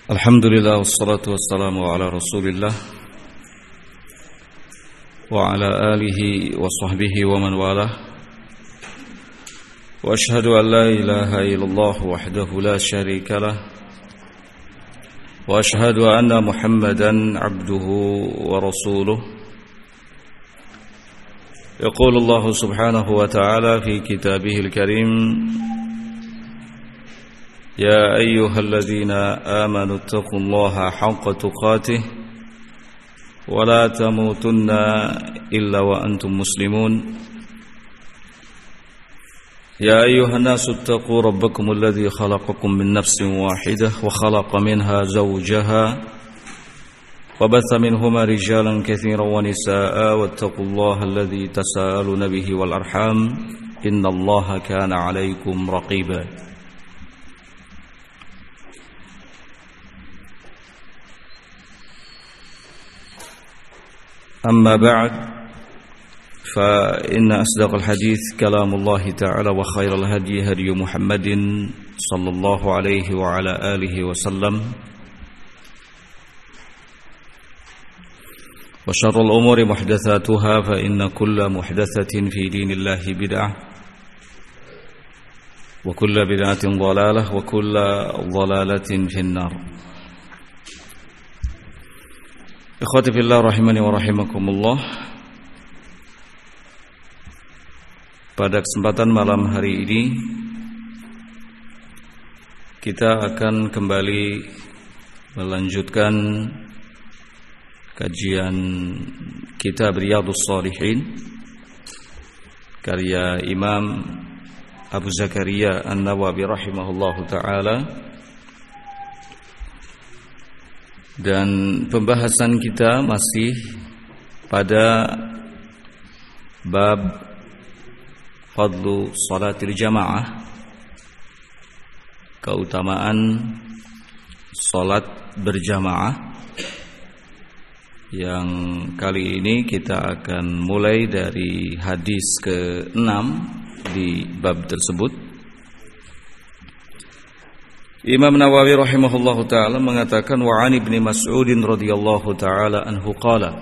Alhamdulillah wassalatu wassalamu ala Rasulillah wa ala alihi wa sahbihi wa man walah. Wa ashhadu an la ilaha illallah wahdahu la syarika lah. Wa ashhadu anna Muhammadan abduhu wa rasuluh. Yaqulu Allah subhanahu wa ta'ala fi kitabihil karim: يا أيها الذين آمنوا اتقوا الله حق تقاته ولا تموتن إلا وأنتم مسلمون يا أيها الناس اتقوا ربكم الذي خلقكم من نفس واحدة وخلق منها زوجها وبث منهما رجالا كثيرا ونساء واتقوا الله الذي تساءلون به والأرحام إن الله كان عليكم رقيبا أما بعد فإن أصدق الحديث كلام الله تعالى وخير الهدي هدي محمد صلى الله عليه وعلى آله وسلم وشر الأمور محدثاتها فإن كل محدثة في دين الله بدعة وكل بدعة ضلالة وكل ضلالة في النار. Ikhwati fillah rahimani wa rahimakumullah. Pada kesempatan malam hari ini kita akan kembali melanjutkan kajian kitab Riyadhus Shalihin karya Imam Abu Zakaria An-Nawawi rahimahullahu ta'ala. Dan pembahasan kita masih pada bab fadlu salatil jamaah, keutamaan salat berjamaah, yang kali ini kita akan mulai dari hadis ke-6 di bab tersebut. Imam Nawawi rahimahullahu ta'ala mengatakan, wa 'an Ibnu Mas'ud radhiyallahu ta'ala anhu qala,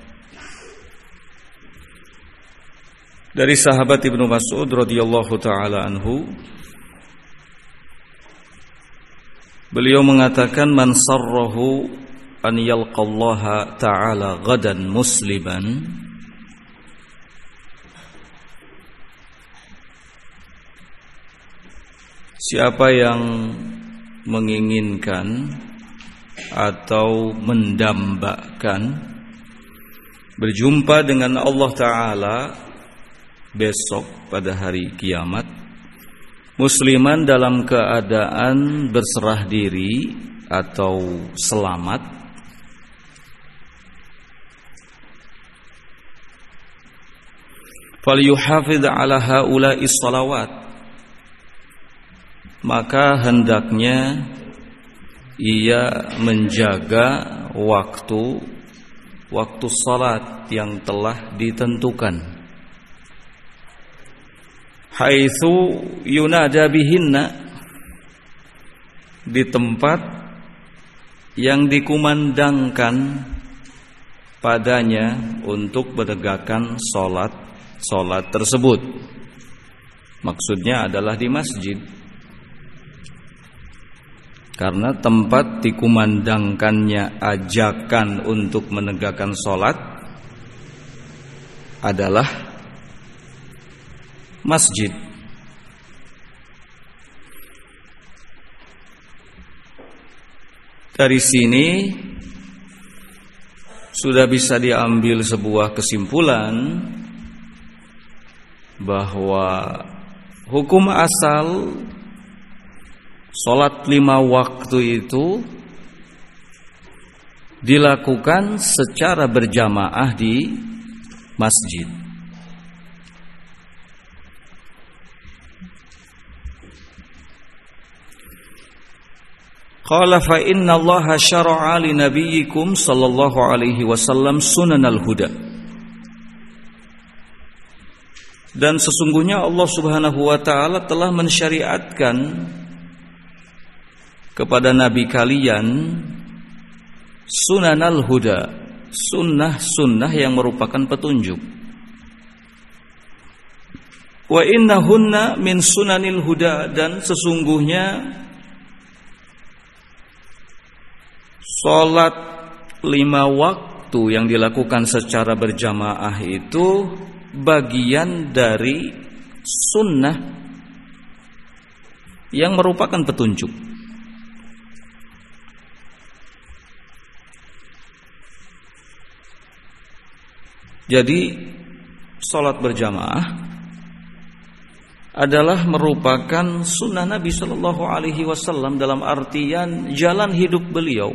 dari sahabat Ibnu Mas'ud radhiyallahu ta'ala anhu, beliau mengatakan, man sarrahu an yalqallaha ta'ala ghadan musliman siapa yang menginginkan atau mendambakan berjumpa dengan Allah Ta'ala besok pada hari kiamat, musliman dalam keadaan berserah diri atau selamat, falyuhafidh ala haula'is salawat, maka hendaknya ia menjaga waktu salat yang telah ditentukan, haitsu yunada bihinna, di tempat yang dikumandangkan padanya untuk menegakkan salat tersebut. Maksudnya adalah di masjid, karena tempat dikumandangkannya ajakan untuk menegakkan sholat adalah masjid. Dari sini sudah bisa diambil sebuah kesimpulan bahwa hukum asal sholat 5 waktu itu dilakukan secara berjamaah di masjid. Qala fa inna Allaha syara'a li nabiyyikum sallallahu alaihi wasallam sunanal huda. Dan sesungguhnya Allah Subhanahu wa taala telah mensyariatkan kepada nabi kalian sunanal huda, sunnah-sunnah yang merupakan petunjuk. Wa innahunna min sunanil huda, dan sesungguhnya salat 5 waktu yang dilakukan secara berjamaah itu bagian dari sunnah yang merupakan petunjuk. Jadi salat berjamaah adalah merupakan sunnah Nabi Shallallahu Alaihi Wasallam dalam artian jalan hidup beliau.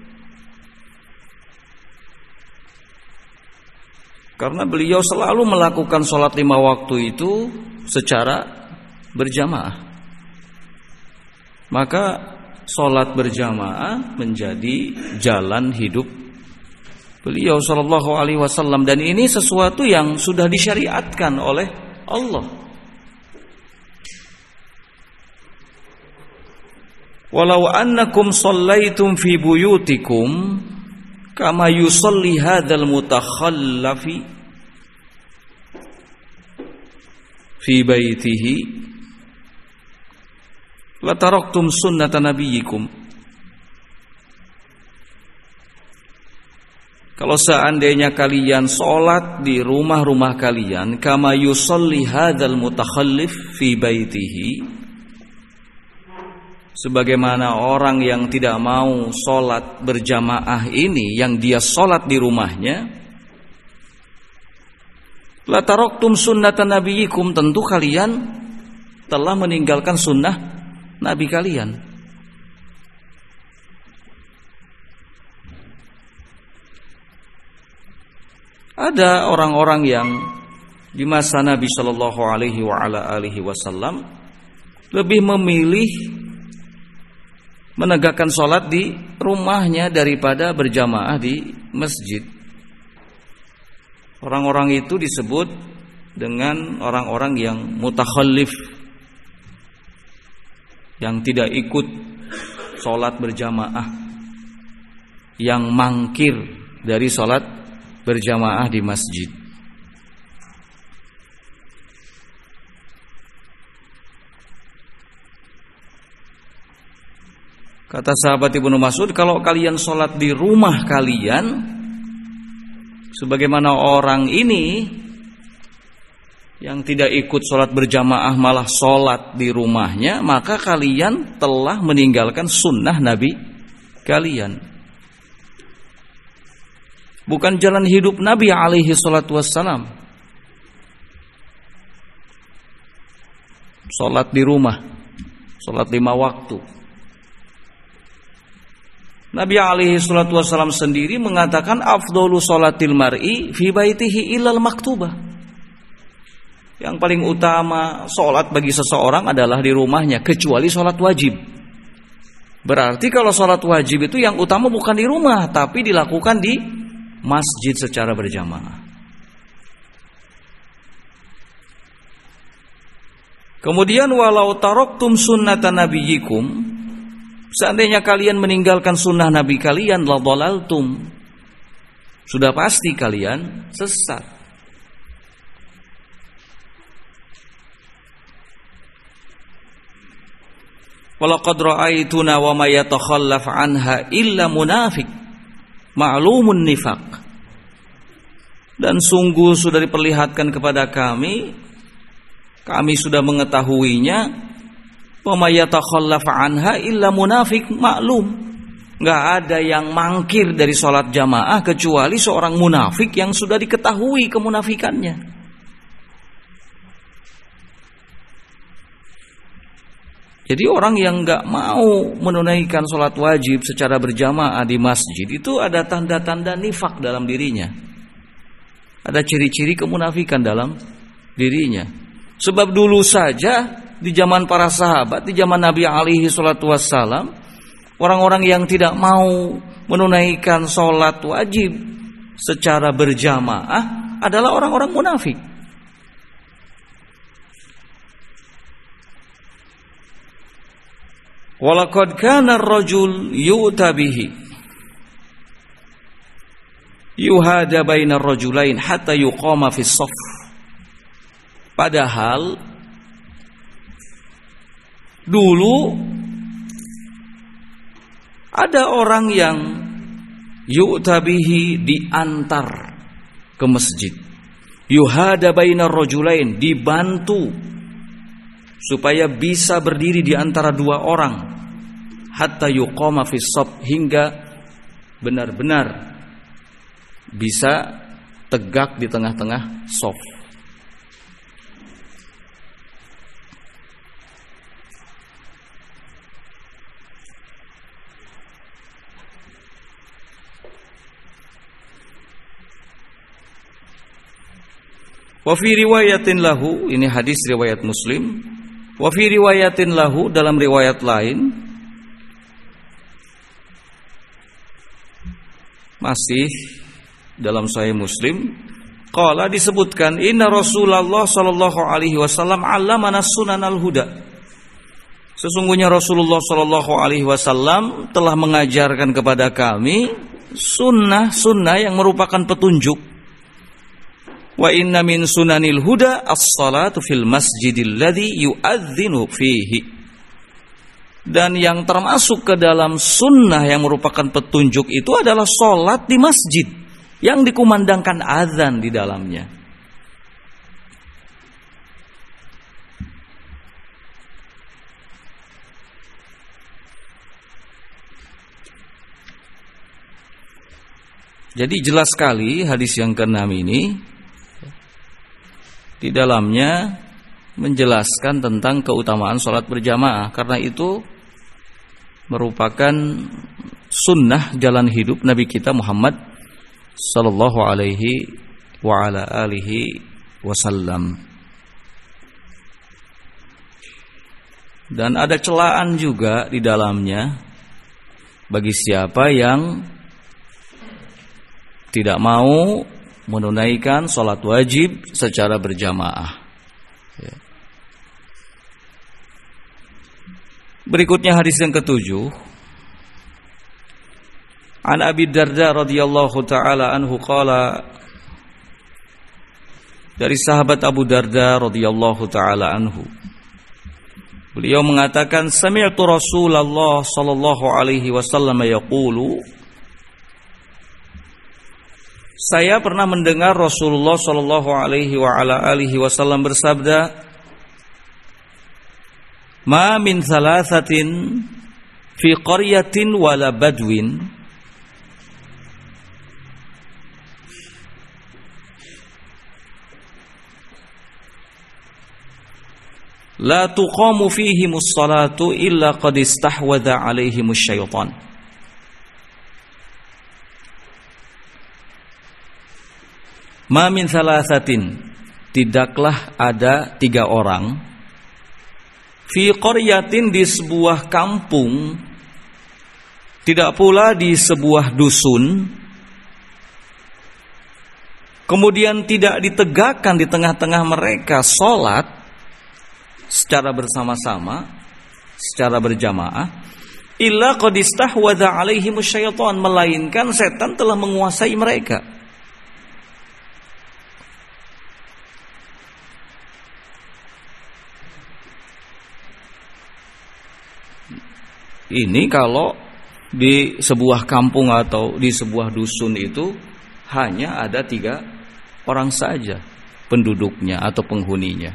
Karena beliau selalu melakukan sholat 5 waktu itu secara berjamaah. Maka sholat berjamaah menjadi jalan hidup beliau Shallallahu Alaihi Wasallam, dan ini sesuatu yang sudah disyariatkan oleh Allah. Walau annakum shallaitum fi buyutikum kama yusalli hadzal mutakhallafi fi baitihi la taraktum sunnata nabiyyikum. Kalau seandainya kalian sholat di rumah-rumah kalian, kama yusalli hadzal mutakhallif fi baitihi, sebagaimana orang yang tidak mau sholat berjamaah ini, yang dia sholat di rumahnya, la taraktum sunnata nabiyikum, tentu kalian telah meninggalkan sunnah nabi kalian. Ada orang-orang yang di masa Nabi Shallallahu Alaihi Wasallam lebih memilih menegakkan sholat di rumahnya daripada berjamaah di masjid. Orang-orang itu disebut dengan orang-orang yang mutakhallif, yang tidak ikut sholat berjamaah, yang mangkir dari sholat berjamaah di masjid. Kata sahabat Ibnu Mas'ud, kalau kalian sholat di rumah kalian, sebagaimana orang ini yang tidak ikut sholat berjamaah malah sholat di rumahnya, maka kalian telah meninggalkan sunnah Nabi kalian. Bukan jalan hidup Nabi alaihi salatu wassalam. Sholat di rumah, sholat 5 waktu. Nabi alaihi salatu wassalam sendiri mengatakan afdhalu sholatil mar'i fi baitihi illal maktubah. Yang paling utama sholat bagi seseorang adalah di rumahnya, kecuali sholat wajib. Berarti kalau sholat wajib itu yang utama bukan di rumah, tapi dilakukan di masjid secara berjamaah. Kemudian walau taraktum sunnata nabiyyikum, seandainya kalian meninggalkan sunnah nabi kalian, la dhalaltum, sudah pasti kalian sesat. Walaqad ra'aituna wa may yatakhallaf anha illa munafiq ma'lumun nifaq. Dan sungguh sudah diperlihatkan kepada kami sudah mengetahuinya, wa may yatakhallaf anha illa munafiq ma'lum. Enggak ada yang mangkir dari sholat jamaah kecuali seorang munafik yang sudah diketahui kemunafikannya. Jadi orang yang enggak mau menunaikan sholat wajib secara berjamaah di masjid itu ada tanda-tanda nifak dalam dirinya. Ada ciri-ciri kemunafikan dalam dirinya. Sebab dulu saja di zaman para sahabat, di zaman Nabi alaihi salatu wassalam, orang-orang yang tidak mau menunaikan sholat wajib secara berjamaah adalah orang-orang munafik. Walaqad kana ar-rajul yu'ta bihi yuhada bainar rajulain hatta yuqama fis shaff. Padahal dulu ada orang yang yu'ta bihi diantar ke masjid. Yuhada bainar rajulain, dibantu supaya bisa berdiri di antara dua orang. Hatta yuqama fis shaff, hingga benar-benar bisa tegak di tengah-tengah shaf. Wa fi riwayatin lahu, ini hadis riwayat Muslim. Wa fi riwayatin lahu, dalam riwayat lain masih dalam Sahih Muslim, qala, disebutkan, inna Rasulullah sallallahu alaihi wasallam 'allamana sunanal huda. Sesungguhnya Rasulullah sallallahu alaihi wasallam telah mengajarkan kepada kami sunnah-sunnah yang merupakan petunjuk. Wa inna min sunanil huda as-salatu fil masjidil ladzi yu'adzinu fihi. Dan yang termasuk ke dalam sunnah yang merupakan petunjuk itu adalah salat di masjid yang dikumandangkan azan di dalamnya. Jadi jelas sekali hadis yang ke-6 ini, di dalamnya menjelaskan tentang keutamaan sholat berjamaah, karena itu merupakan sunnah jalan hidup Nabi kita Muhammad sallallahu alaihi wa ala alihi wasallam. Dan ada celaan juga di dalamnya bagi siapa yang tidak mau menunaikan sholat wajib secara berjamaah. Berikutnya hadis yang ke-7. An Abi Darda radhiyallahu taala anhu qala, dari sahabat Abu Darda radhiyallahu taala anhu, beliau mengatakan, sami'tu Rasulullah sallallahu alaihi wasallam yaqulu, saya pernah mendengar Rasulullah sallallahu alaihi wa ala alihi wasallam bersabda, ma min thalathatin fi qaryatin wala badwin la tuqamu fihimus salatu illa qad istahwadha alaihimus syaitan. Ma min thalathatin, tidaklah ada 3 orang, fi qaryatin, di sebuah kampung, tidak pula di sebuah dusun, kemudian tidak ditegakkan di tengah-tengah mereka salat secara bersama-sama, secara berjamaah, illa qad istahwadha alaihimus syaitan, melainkan setan telah menguasai mereka. Ini kalau di sebuah kampung atau di sebuah dusun itu hanya ada 3 orang saja penduduknya atau penghuninya,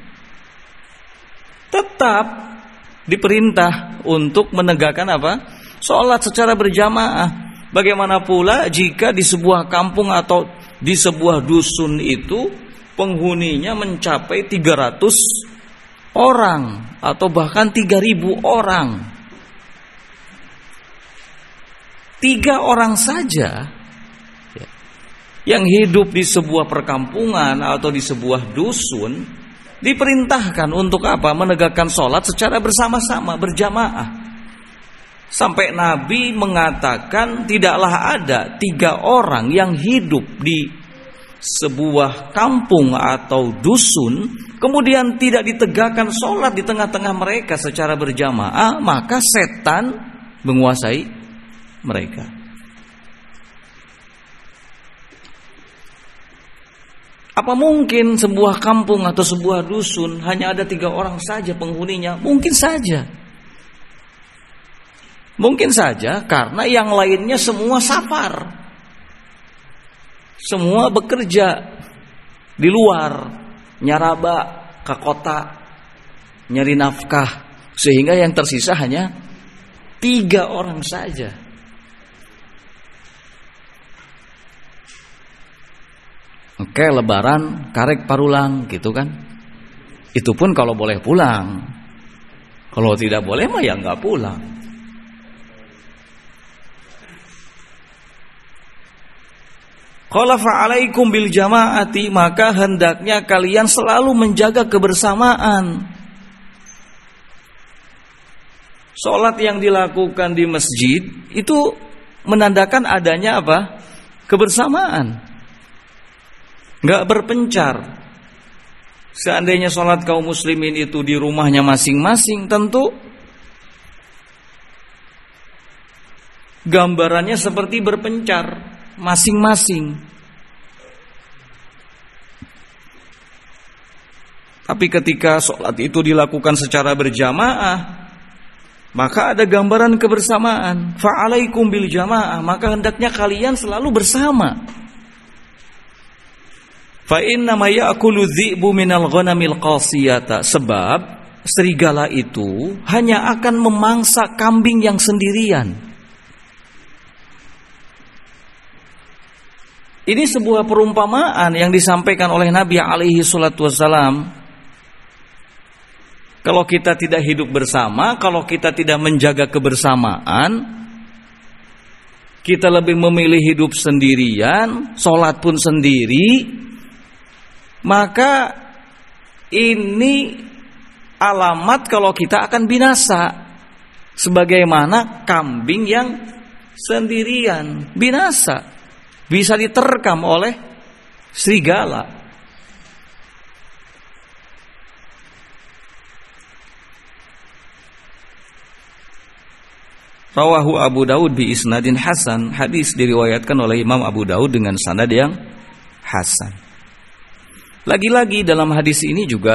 tetap diperintah untuk menegakkan apa? Sholat secara berjamaah. Bagaimana pula jika di sebuah kampung atau di sebuah dusun itu penghuninya mencapai 300 orang atau bahkan 3.000 orang. 3 orang saja yang hidup di sebuah perkampungan atau di sebuah dusun diperintahkan untuk apa? Menegakkan sholat secara bersama-sama, berjamaah. Sampai Nabi mengatakan tidaklah ada 3 orang yang hidup di sebuah kampung atau dusun, kemudian tidak ditegakkan sholat di tengah-tengah mereka secara berjamaah, maka setan menguasai mereka. Apa mungkin sebuah kampung atau sebuah dusun hanya ada 3 orang saja penghuninya? Mungkin saja. Mungkin saja karena yang lainnya semua safar. Semua bekerja di luar, nyaraba ke kota, nyari nafkah, sehingga yang tersisa hanya 3 orang saja. Oke, lebaran karek parulang gitu kan. Itu pun kalau boleh pulang. Kalau tidak boleh mah ya nggak pulang. Qala fa'alaikum bil jama'ati, maka hendaknya kalian selalu menjaga kebersamaan. Salat yang dilakukan di masjid itu menandakan adanya apa? Kebersamaan. Enggak berpencar. Seandainya salat kaum muslimin itu di rumahnya masing-masing, tentu gambarannya seperti berpencar masing-masing. Tapi ketika sholat itu dilakukan secara berjamaah, maka ada gambaran kebersamaan. Fa'alaikum bil jamaah, maka hendaknya kalian selalu bersama. Fa inna ma ya'kulu dhi'bu minal ghanamil qasiyata, sebab serigala itu hanya akan memangsa kambing yang sendirian. Ini sebuah perumpamaan yang disampaikan oleh Nabi alaihi salatu wassalam. Kalau kita tidak hidup bersama, kalau kita tidak menjaga kebersamaan, kita lebih memilih hidup sendirian, sholat pun sendiri, maka ini alamat kalau kita akan binasa. Sebagaimana kambing yang sendirian binasa, bisa diterkam oleh serigala. Rawahu Abu Daud bi isnadin hasan, hadis diriwayatkan oleh Imam Abu Daud dengan sanad yang hasan. Lagi-lagi dalam hadis ini juga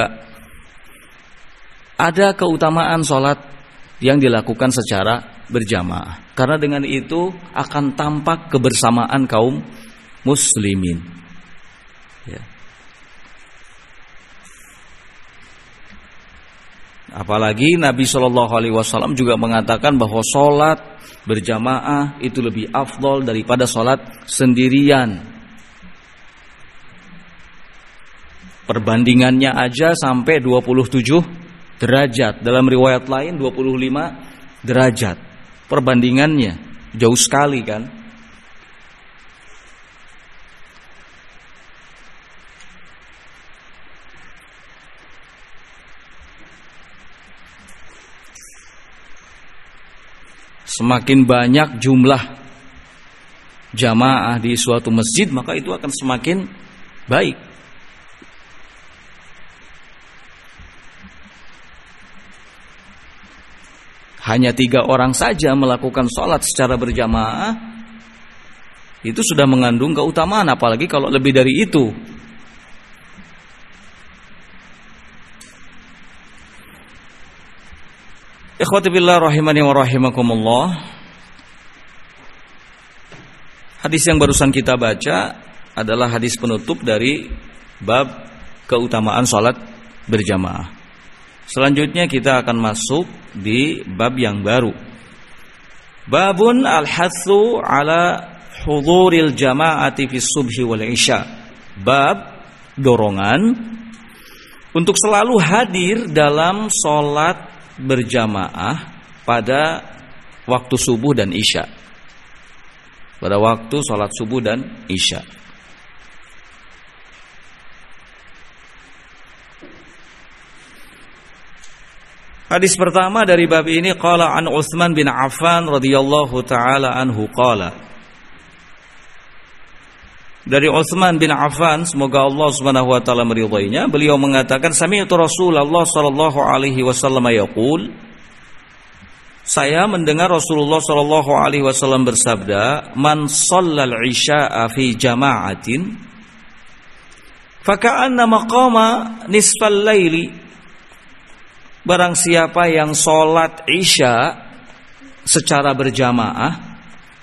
ada keutamaan sholat yang dilakukan secara berjamaah, karena dengan itu akan tampak kebersamaan kaum muslimin. Ya. Apalagi Nabi Shallallahu Alaihi Wasallam juga mengatakan bahwa sholat berjamaah itu lebih afdol daripada sholat sendirian. Perbandingannya aja sampai 27 derajat. Dalam riwayat lain 25 derajat. Perbandingannya jauh sekali kan. Semakin banyak jumlah jamaah di suatu masjid, maka itu akan semakin baik. Hanya 3 orang saja melakukan sholat secara berjamaah, itu sudah mengandung keutamaan, apalagi kalau lebih dari itu. Ikhwati billah rahimani wa rahimakumullah. Hadis yang barusan kita baca adalah hadis penutup dari bab keutamaan sholat berjamaah. Selanjutnya kita akan masuk di bab yang baru. Babun al-hathu ala huduril jama'ati fi subhi wal isya. Bab dorongan untuk selalu hadir dalam sholat berjamaah pada waktu subuh dan isya. Pada waktu sholat subuh dan isya. Hadis pertama dari bab ini, qala an Utsman bin Affan radhiyallahu taala anhu qala dari Utsman bin Affan, semoga Allah Subhanahu wa taala meridhoinya, beliau mengatakan sami'tu Rasulullah sallallahu alaihi wasallam yaqul, saya mendengar Rasulullah sallallahu alaihi wasallam bersabda, man shallal isya'a fi jama'atin faka'anna maqama nisfal laili, barang siapa yang salat isya secara berjamaah,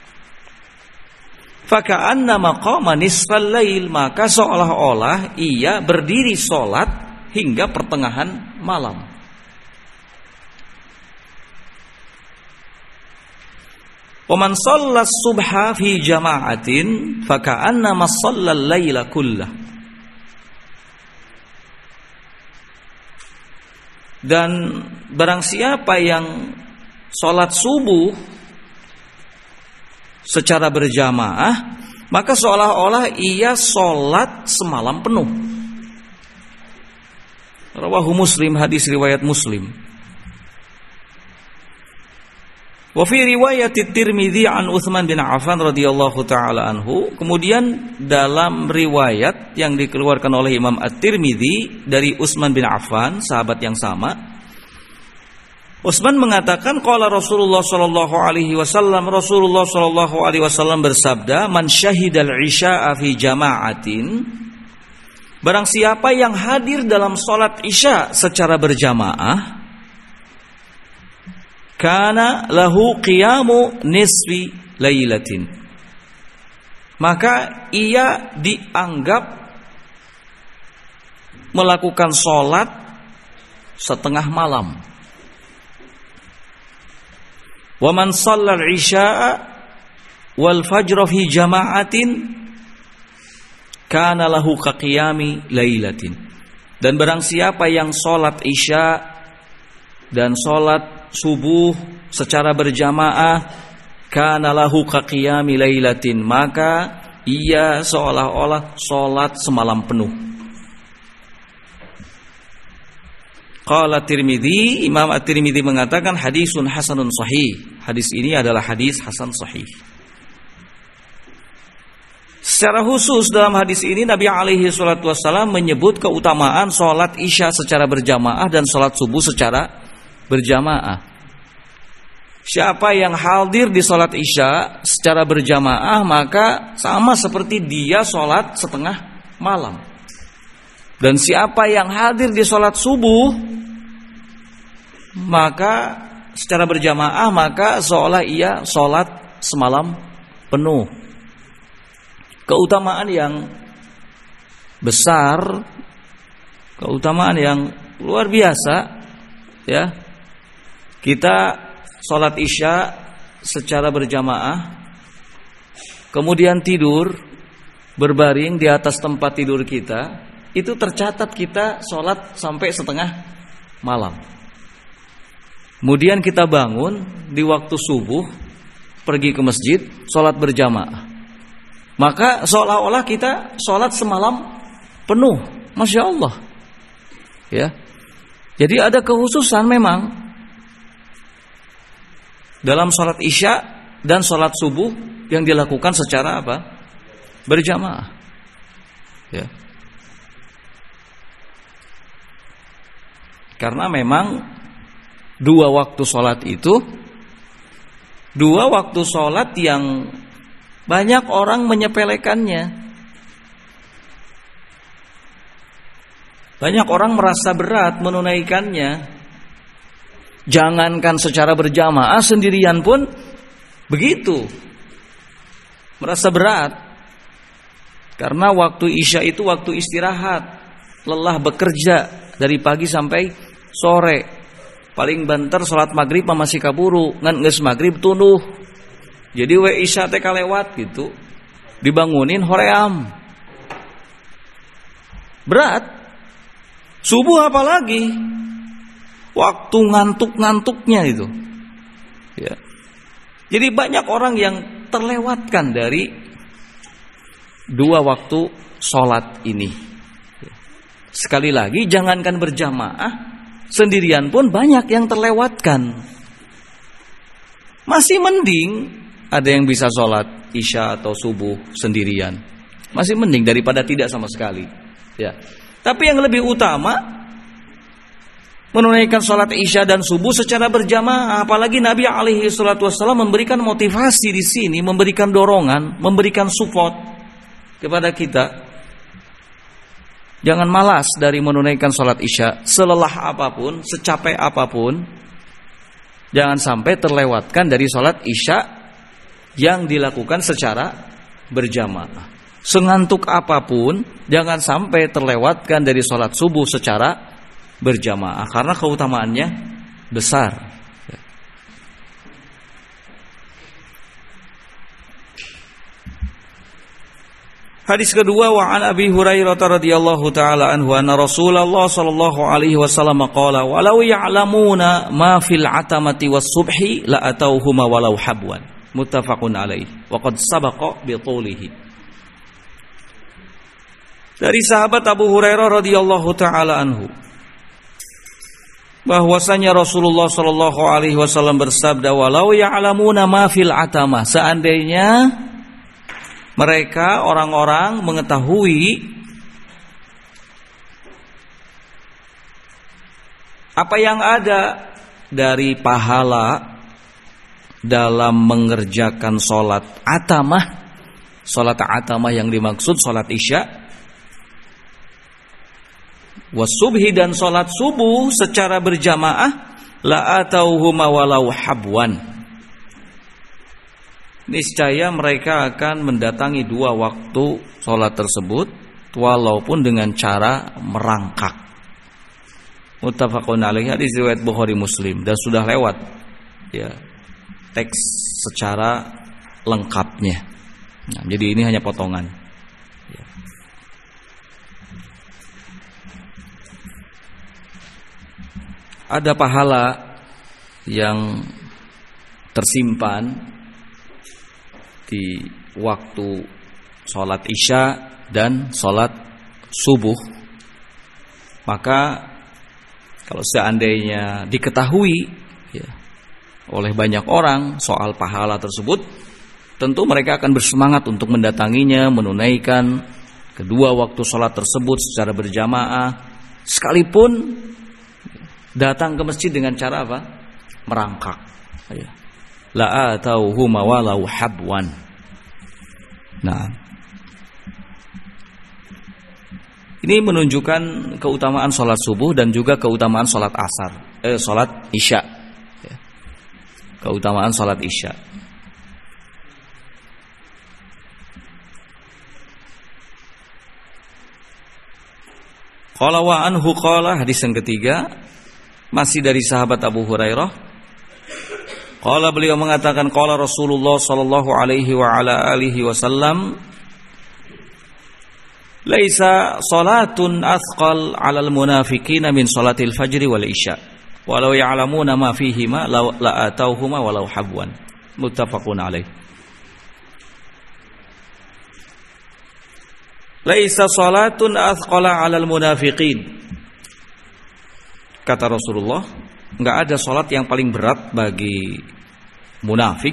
faka'anna maqama nisfal lail, maka seolah-olah ia berdiri salat hingga pertengahan malam. Wa man shalla subha fi jama'atin faka'anna shallal laila kullah. Dan barang siapa yang salat subuh secara berjamaah, maka seolah-olah ia salat semalam penuh. Rawahu Muslim, hadis riwayat Muslim. Wa fi riwayat Tirmidzi an Utsman bin Affan radhiyallahu taala anhu, kemudian dalam riwayat yang dikeluarkan oleh Imam At-Tirmidzi dari Utsman bin Affan, sahabat yang sama, Utsman mengatakan qala Rasulullah sallallahu alaihi wasallam, Rasulullah sallallahu alaihi wasallam bersabda, man syahidal isya'a fi jama'atin, barang siapa yang hadir dalam salat isya secara berjamaah, kana lahu qiyamu nisfi lailatin, maka ia dianggap melakukan salat setengah malam. Wa man shallal isya'a wal fajr fi jama'atin kana lahu kaqiyami lailatin, dan barang siapa yang salat isya dan salat subuh secara berjamaah, kana lahu kaqiyami lailatin, maka ia seolah-olah salat semalam penuh. Qala Tirmidzi, Imam At-Tirmidzi mengatakan hadisun hasanun sahih. Hadis ini adalah hadis hasan sahih. Secara khusus dalam hadis ini Nabi alaihi salatu wassalam menyebut keutamaan salat isya secara berjamaah dan salat subuh secara berjamaah. Siapa yang hadir di salat isya secara berjamaah, maka sama seperti dia salat setengah malam. Dan siapa yang hadir di salat subuh, maka secara berjamaah, maka seolah ia salat semalam penuh. Keutamaan yang besar, keutamaan yang luar biasa, ya. Kita salat isya secara berjamaah, kemudian tidur berbaring di atas tempat tidur kita, itu tercatat kita sholat sampai setengah malam. Kemudian kita bangun di waktu subuh, pergi ke masjid, sholat berjamaah, maka seolah-olah kita sholat semalam penuh. Masya Allah, ya. Jadi ada kekhususan memang dalam sholat isya dan sholat subuh yang dilakukan secara apa? Berjamaah, ya. Karena memang dua waktu sholat itu, dua waktu sholat yang banyak orang menyepelekannya. Banyak orang merasa berat menunaikannya. Jangankan secara berjamaah, sendirian pun begitu, merasa berat. Karena waktu isya itu waktu istirahat, lelah bekerja dari pagi sampai sore, paling banter sholat maghrib masih kaburu, ngan geus maghrib tunduh. Jadi we isya teh kalewat gitu, dibangunin hoream, berat. Subuh apalagi, waktu ngantuk-ngantuknya itu, ya. Jadi banyak orang yang terlewatkan dari dua waktu sholat ini. Sekali lagi, jangankan berjamaah, sendirian pun banyak yang terlewatkan. Masih mending ada yang bisa sholat isya atau subuh sendirian. Masih mending daripada tidak sama sekali. Ya. Tapi yang lebih utama menunaikan sholat isya dan subuh secara berjamaah. Apalagi Nabi alaihi salatu wassalam memberikan motivasi di sini, memberikan dorongan, memberikan support kepada kita. Jangan malas dari menunaikan sholat isya, selelah apapun, secapek apapun. Jangan sampai terlewatkan dari sholat isya yang dilakukan secara berjamaah. Sengantuk apapun, jangan sampai terlewatkan dari sholat subuh secara berjamaah, karena keutamaannya besar. Hadis kedua, wa an Abi Hurairah radhiyallahu taala anhu anna Rasulullah sallallahu alaihi wasallam qala walau ya'lamuna ma fil atamati was subhi la atauhuma walau habwan. Muttafaqun alaihi wa qad sabaqa bi tulihi. Dari sahabat Abu Hurairah radhiyallahu taala anhu bahwasanya Rasulullah sallallahu alaihi wasallam bersabda, walau ya'lamuna ma fil atamah, seandainya mereka orang-orang mengetahui apa yang ada dari pahala dalam mengerjakan sholat atamah. Sholat atamah yang dimaksud sholat isya, wasubhi dan sholat subuh secara berjamaah, la atauhuma walau habwan. Niscaya mereka akan mendatangi dua waktu sholat tersebut walaupun dengan cara merangkak. Muttafaqun alaihi, hadis riwayat Bukhari Muslim, dan sudah lewat ya teks secara lengkapnya. Nah, jadi ini hanya potongan. Ya. Ada pahala yang tersimpan di waktu sholat isya dan sholat subuh. Maka kalau seandainya diketahui ya, oleh banyak orang soal pahala tersebut, tentu mereka akan bersemangat untuk mendatanginya, menunaikan kedua waktu sholat tersebut secara berjamaah, sekalipun datang ke masjid dengan cara apa? Merangkak ya. La atauhuma walau habwan. Nah, ini menunjukkan keutamaan sholat subuh dan juga keutamaan sholat sholat isya. Ya. Keutamaan sholat isya. Qala wa anhu qala, hadis yang ketiga masih dari sahabat Abu Hurairah. Qala, beliau mengatakan, qala Rasulullah sallallahu alaihi wa ala alihi wasallam, laisa salatun athqal 'alal munafiqina min salatil fajri wal isya walau ya'lamuna ma fihima la atauhuma walau habwan. Muttafaqun alaih. Laisa salatun athqala 'alal munafiqin, kata Rasulullah, enggak ada salat yang paling berat bagi munafik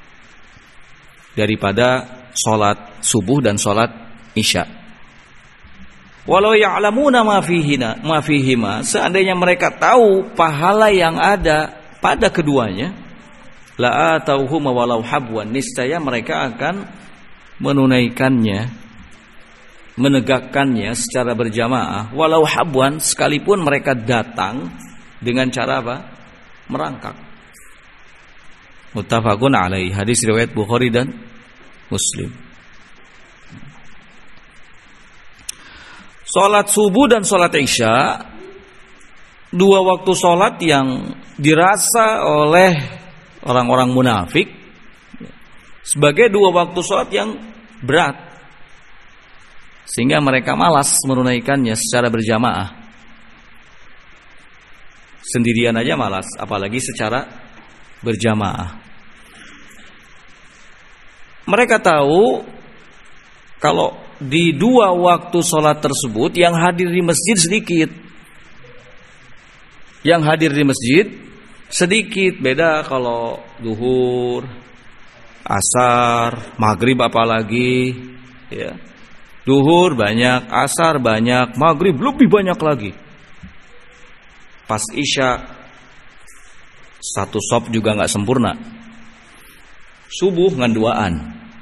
daripada salat subuh dan salat isya. Walau ya'lamuna ma fihima, seandainya mereka tahu pahala yang ada pada keduanya, la atauhuma walau habwan, niscaya mereka akan menunaikannya, menegakkannya secara berjamaah, walau habwan, sekalipun mereka datang dengan cara apa? Merangkak. Muttafaqun alaihi, hadis riwayat Bukhari dan Muslim. Salat subuh dan salat isya, dua waktu salat yang dirasa oleh orang-orang munafik sebagai dua waktu salat yang berat, sehingga mereka malas menunaikannya secara berjamaah. Sendirian aja malas, apalagi secara berjamaah. Mereka tahu kalau di dua waktu sholat tersebut yang hadir di masjid sedikit. Yang hadir di masjid sedikit. Beda kalau zuhur, asar, maghrib apalagi ya. Duhur banyak, asar banyak, maghrib lebih banyak lagi. Pas isya satu sop juga nggak sempurna. Subuh nganduaan.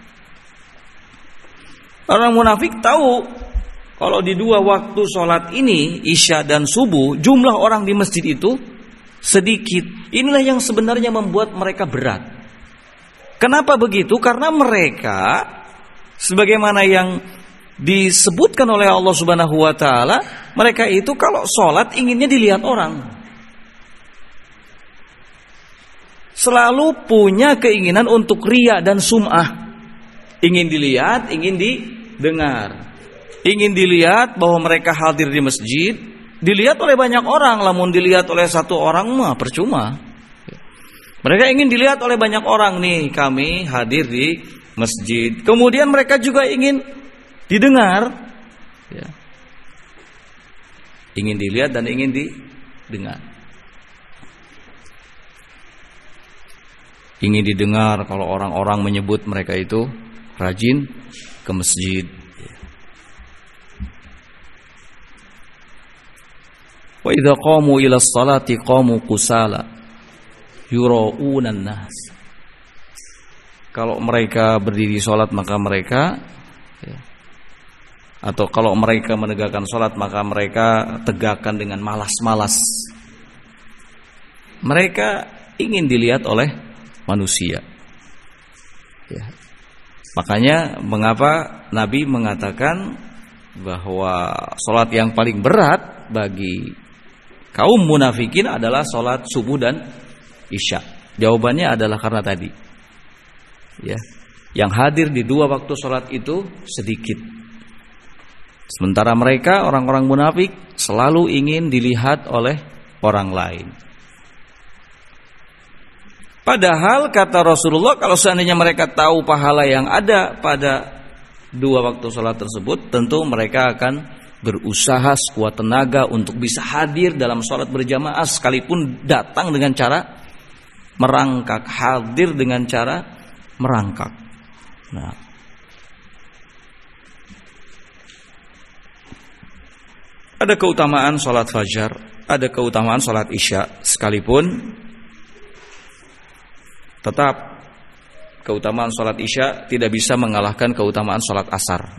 Orang munafik tahu kalau di dua waktu sholat ini, isya dan subuh, jumlah orang di masjid itu sedikit. Inilah yang sebenarnya membuat mereka berat. Kenapa begitu? Karena mereka, sebagaimana yang disebutkan oleh Allah Subhanahu wa taala, mereka itu kalau sholat inginnya dilihat orang. Selalu punya keinginan untuk riya dan sum'ah. Ingin dilihat, ingin didengar. Ingin dilihat bahwa mereka hadir di masjid, dilihat oleh banyak orang. Lamun dilihat oleh satu orang mah percuma. Mereka ingin dilihat oleh banyak orang, nih kami hadir di masjid. Kemudian mereka juga ingin didengar, ya. Ingin dilihat dan ingin didengar. Ingin didengar kalau orang-orang menyebut mereka itu rajin ke masjid. Wa idza qamu ila sholati qamu qusala yura'unan nas. Kalau mereka berdiri sholat maka mereka, ya, atau kalau mereka menegakkan sholat maka mereka tegakkan dengan malas-malas. Mereka ingin dilihat oleh manusia, ya. Makanya mengapa Nabi mengatakan bahwa sholat yang paling berat bagi kaum munafikin adalah sholat subuh dan isya. Jawabannya adalah karena tadi, ya, yang hadir di dua waktu sholat itu sedikit. Sementara mereka, orang-orang munafik, selalu ingin dilihat oleh orang lain. Padahal kata Rasulullah, kalau seandainya mereka tahu pahala yang ada pada dua waktu sholat tersebut, tentu mereka akan berusaha sekuat tenaga untuk bisa hadir dalam sholat berjamaah, sekalipun datang dengan cara merangkak, hadir dengan cara merangkak. Nah, ada keutamaan sholat fajar, ada keutamaan sholat isya, sekalipun tetap keutamaan sholat isya tidak bisa mengalahkan keutamaan sholat asar.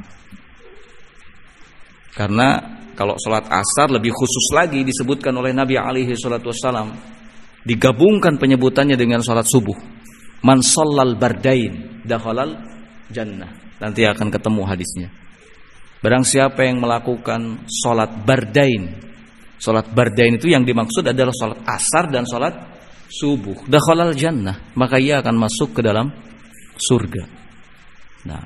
Karena kalau sholat asar lebih khusus lagi disebutkan oleh Nabi alaihi salatu wassalam, digabungkan penyebutannya dengan sholat subuh. Man shallal bardain dakhalal jannah. Nanti akan ketemu hadisnya. Barang siapa yang melakukan sholat bardain. Sholat bardain itu yang dimaksud adalah sholat asar dan sholat subuh. Dakhalal jannah. Maka ia akan masuk ke dalam surga. Nah,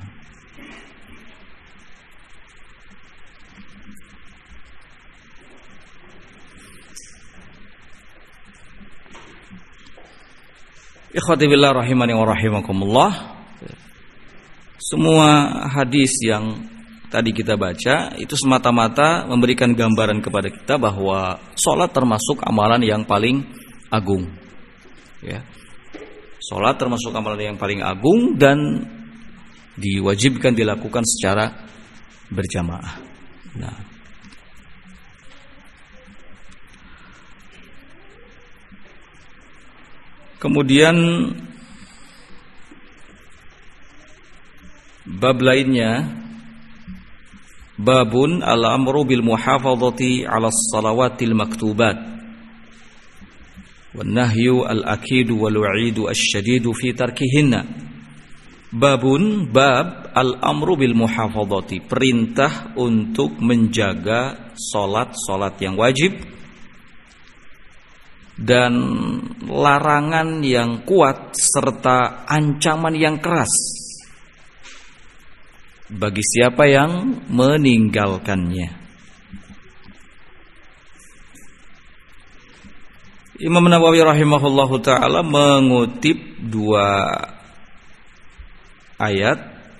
ikhwati billah rahimani wa rahimakumullah. Semua hadis yang tadi kita baca itu semata-mata memberikan gambaran kepada kita bahwa sholat termasuk amalan yang paling agung, ya. Sholat termasuk amalan yang paling agung dan diwajibkan dilakukan secara berjamaah. Nah, kemudian bab lainnya, babun al-amru bil muhafadzati 'ala shalawatil maktubat wan nahyu al-akidu wal wa'idu asy-syadidu fi tarkihinna. Babun, bab al-amru bil muhafadzati, perintah untuk menjaga salat-salat yang wajib dan larangan yang kuat serta ancaman yang keras bagi siapa yang meninggalkannya. Imam Nawawi rahimahullahu ta'ala mengutip dua ayat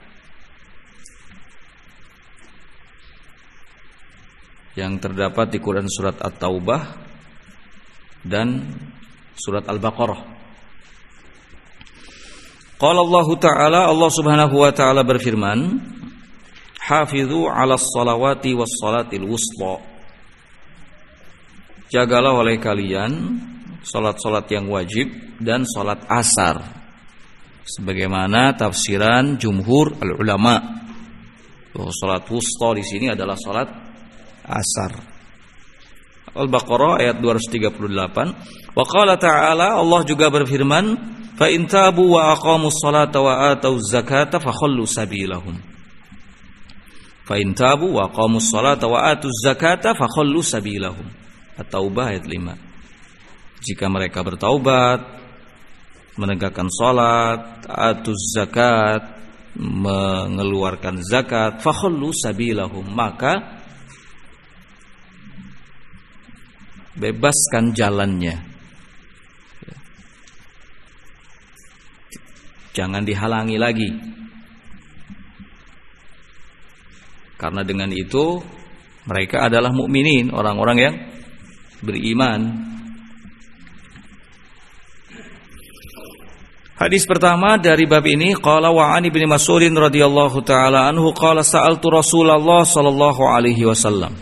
yang terdapat di Quran surat At-Taubah dan surat Al-Baqarah. Qala Allah Ta'ala, Allah Subhanahu wa taala berfirman, Hafidhu 'alas salawati was salatil wusta. Jagalah oleh kalian salat-salat yang wajib dan salat asar. Sebagaimana tafsiran jumhur al-ulama. Salat wusta di sini adalah salat asar. Al-Baqarah ayat 238. Wa qala ta'ala, Allah juga berfirman, fa in tabu wa aqamus salata wa atauz zakata fakhallu sabilahum. Fa in tabu wa aqamus salata wa atuz zakata fakhallu sabilahum. At-Taubah ayat 5. Jika mereka bertaubat, menegakkan salat, atuz zakat, mengeluarkan zakat, fakhallu sabilahum, maka bebaskan jalannya. Jangan dihalangi lagi. Karena dengan itu mereka adalah mukminin, orang-orang yang beriman. Hadis pertama dari bab ini, qala wa an ibni Mas'ud radhiyallahu taala anhu qala sa'altu Rasulullah sallallahu alaihi wasallam.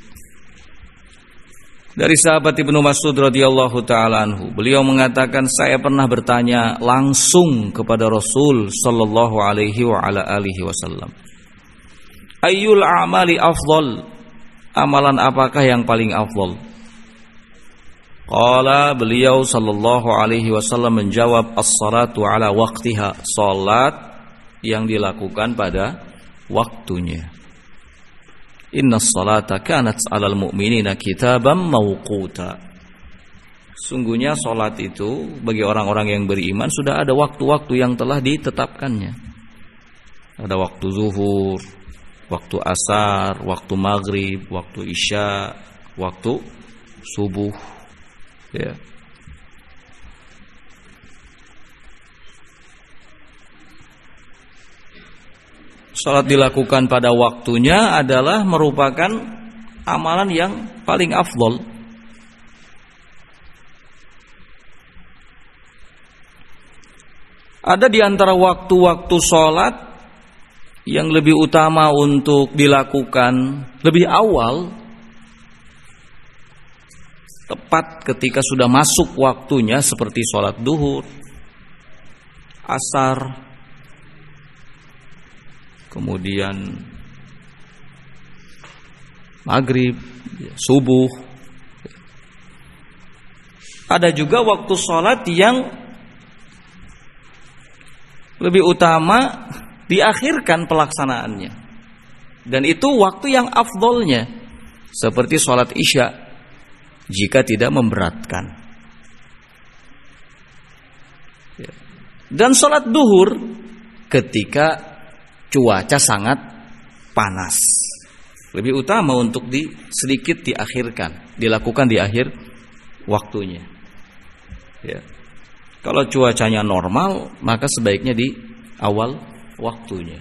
Dari sahabat Ibnu Mas'ud radhiyallahu taala anhu, beliau mengatakan, saya pernah bertanya langsung kepada Rasul sallallahu alaihi wa ala alihi wasallam. Ayyul a'mali afdal? Amalan apakah yang paling afdal? Qala, beliau sallallahu alaihi wasallam menjawab, as-salatu ala waqtiha, salat yang dilakukan pada waktunya. Inna salata kanat 'alal mu'minina kitaban mawquta. Sungguhnya salat itu bagi orang-orang yang beriman sudah ada waktu-waktu yang telah ditetapkannya. Ada waktu zuhur, waktu asar, waktu maghrib, waktu isya, waktu subuh. Ya. Salat dilakukan pada waktunya adalah merupakan amalan yang paling afdol. Ada di antara waktu-waktu salat yang lebih utama untuk dilakukan lebih awal, tepat ketika sudah masuk waktunya, seperti salat duhur, asar, kemudian maghrib, subuh. Ada juga waktu sholat yang lebih utama diakhirkan pelaksanaannya, dan itu waktu yang afdolnya, seperti sholat isya jika tidak memberatkan, dan sholat duhur ketika cuaca sangat panas. Lebih utama untuk sedikit diakhirkan, dilakukan di akhir waktunya. Ya. Kalau cuacanya normal, maka sebaiknya di awal waktunya.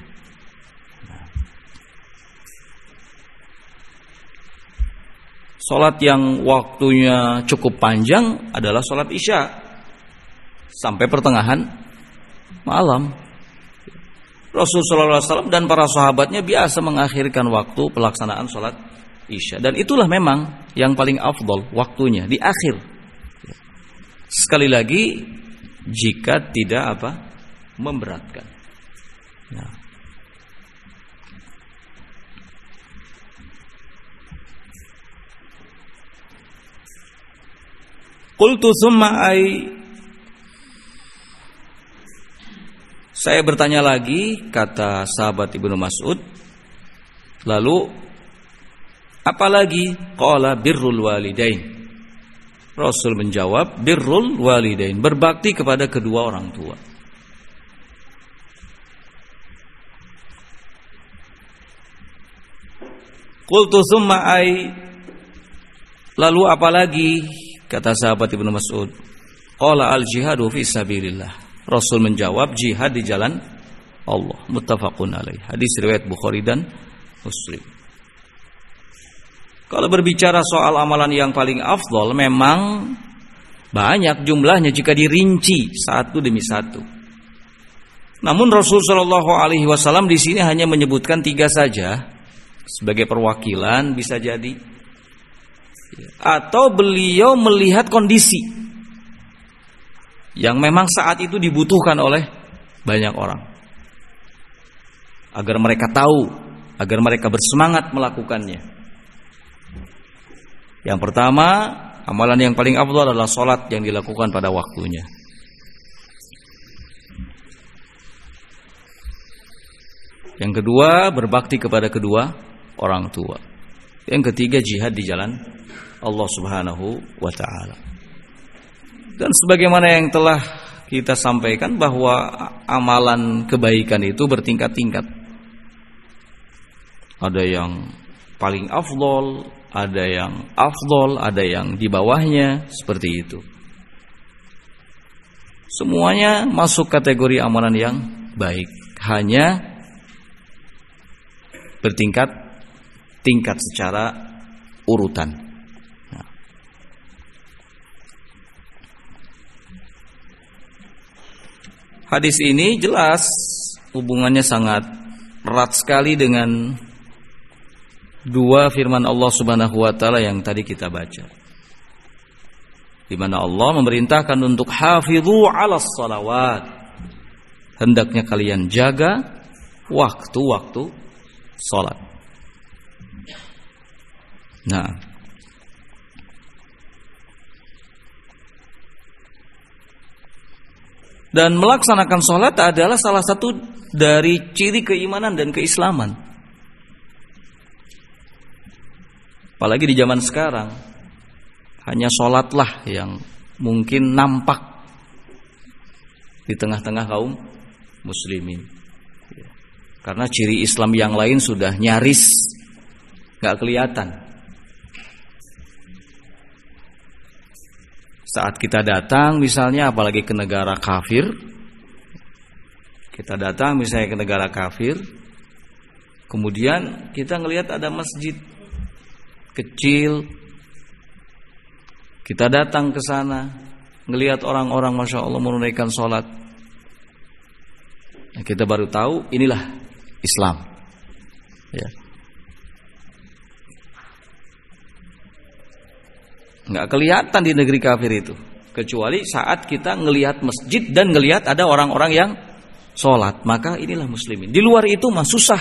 Salat yang waktunya cukup panjang adalah salat isya sampai pertengahan malam. Rasulullah SAW dan para sahabatnya biasa mengakhirkan waktu pelaksanaan sholat isya, dan itulah memang yang paling afdol waktunya di akhir. Sekali lagi, jika tidak memberatkan. Nah. Qultu tsumma saya bertanya lagi, kata sahabat Ibnu Mas'ud, lalu apalagi? Qala birrul walidain. Rasul menjawab, birrul walidain, berbakti kepada kedua orang tua. Qultu tsumma lalu apalagi? Kata sahabat Ibnu Mas'ud, qala al jihadu fi sabilillah. Rasul menjawab, jihad di jalan Allah. Muttafaqun alaih. Hadis riwayat Bukhari dan Muslim. Kalau berbicara soal amalan yang paling afdol, memang banyak jumlahnya jika dirinci satu demi satu. Namun Rasul Shallallahu Alaihi Wasallam di sini hanya menyebutkan 3 saja sebagai perwakilan, bisa jadi, atau beliau melihat kondisi yang memang saat itu dibutuhkan oleh banyak orang, agar mereka tahu, agar mereka bersemangat melakukannya. Yang pertama, amalan yang paling afdal adalah sholat yang dilakukan pada waktunya. Yang kedua, berbakti kepada kedua orang tua. Yang ketiga, jihad di jalan Allah Subhanahu wa ta'ala. Dan sebagaimana yang telah kita sampaikan bahwa amalan kebaikan itu bertingkat-tingkat. Ada yang paling afdol, ada yang afdol, ada yang di bawahnya, seperti itu. Semuanya masuk kategori amalan yang baik, hanya bertingkat secara urutan. Nah. Hadis ini jelas hubungannya sangat erat sekali dengan 2 firman Allah Subhanahu wa taala yang tadi kita baca. Di mana Allah memerintahkan untuk hafidhu 'alas shalawat. Hendaknya kalian jaga waktu-waktu salat. Nah, dan melaksanakan salat adalah salah satu dari ciri keimanan dan keislaman. Apalagi di zaman sekarang, hanya salatlah yang mungkin nampak di tengah-tengah kaum muslimin. Karena ciri Islam yang lain sudah nyaris gak kelihatan. Saat kita datang misalnya, apalagi ke negara kafir, kita datang misalnya ke negara kafir, kemudian kita ngelihat ada masjid kecil, kita datang ke sana, ngelihat orang-orang Masya Allah menunaikan sholat, nah, kita baru tahu inilah Islam. Ya. Nggak kelihatan di negeri kafir itu, kecuali saat kita ngelihat masjid dan ngelihat ada orang-orang yang sholat, maka inilah muslimin. Di luar itu mah susah.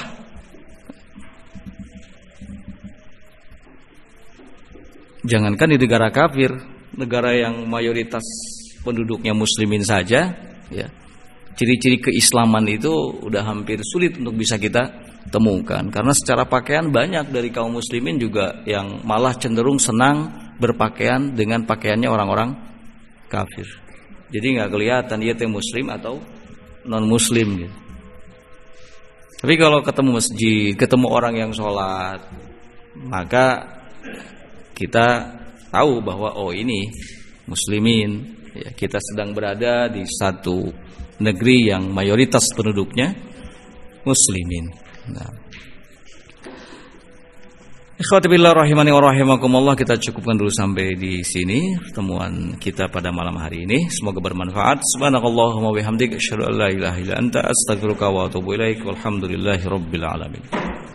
Jangankan di negara kafir, negara yang mayoritas penduduknya muslimin saja, ya, ciri-ciri keislaman itu udah hampir sulit untuk bisa kita temukan. Karena secara pakaian banyak dari kaum muslimin juga yang malah cenderung senang berpakaian dengan pakaiannya orang-orang kafir. Jadi nggak kelihatan dia teh muslim atau non muslim gitu. Tapi kalau ketemu masjid, ketemu orang yang sholat, maka kita tahu bahwa oh ini muslimin. Ya, kita sedang berada di satu negeri yang mayoritas penduduknya muslimin. Nah. Ikhwati billah rahimani wa rahimakumullah, kita cukupkan dulu sampai di sini pertemuan kita pada malam hari ini. Semoga bermanfaat. Subhanakallahumma wa bihamdika asyhadu an la ilaha illa anta astaghfiruka wa atubu ilaik. Walhamdulillahirabbil alamin.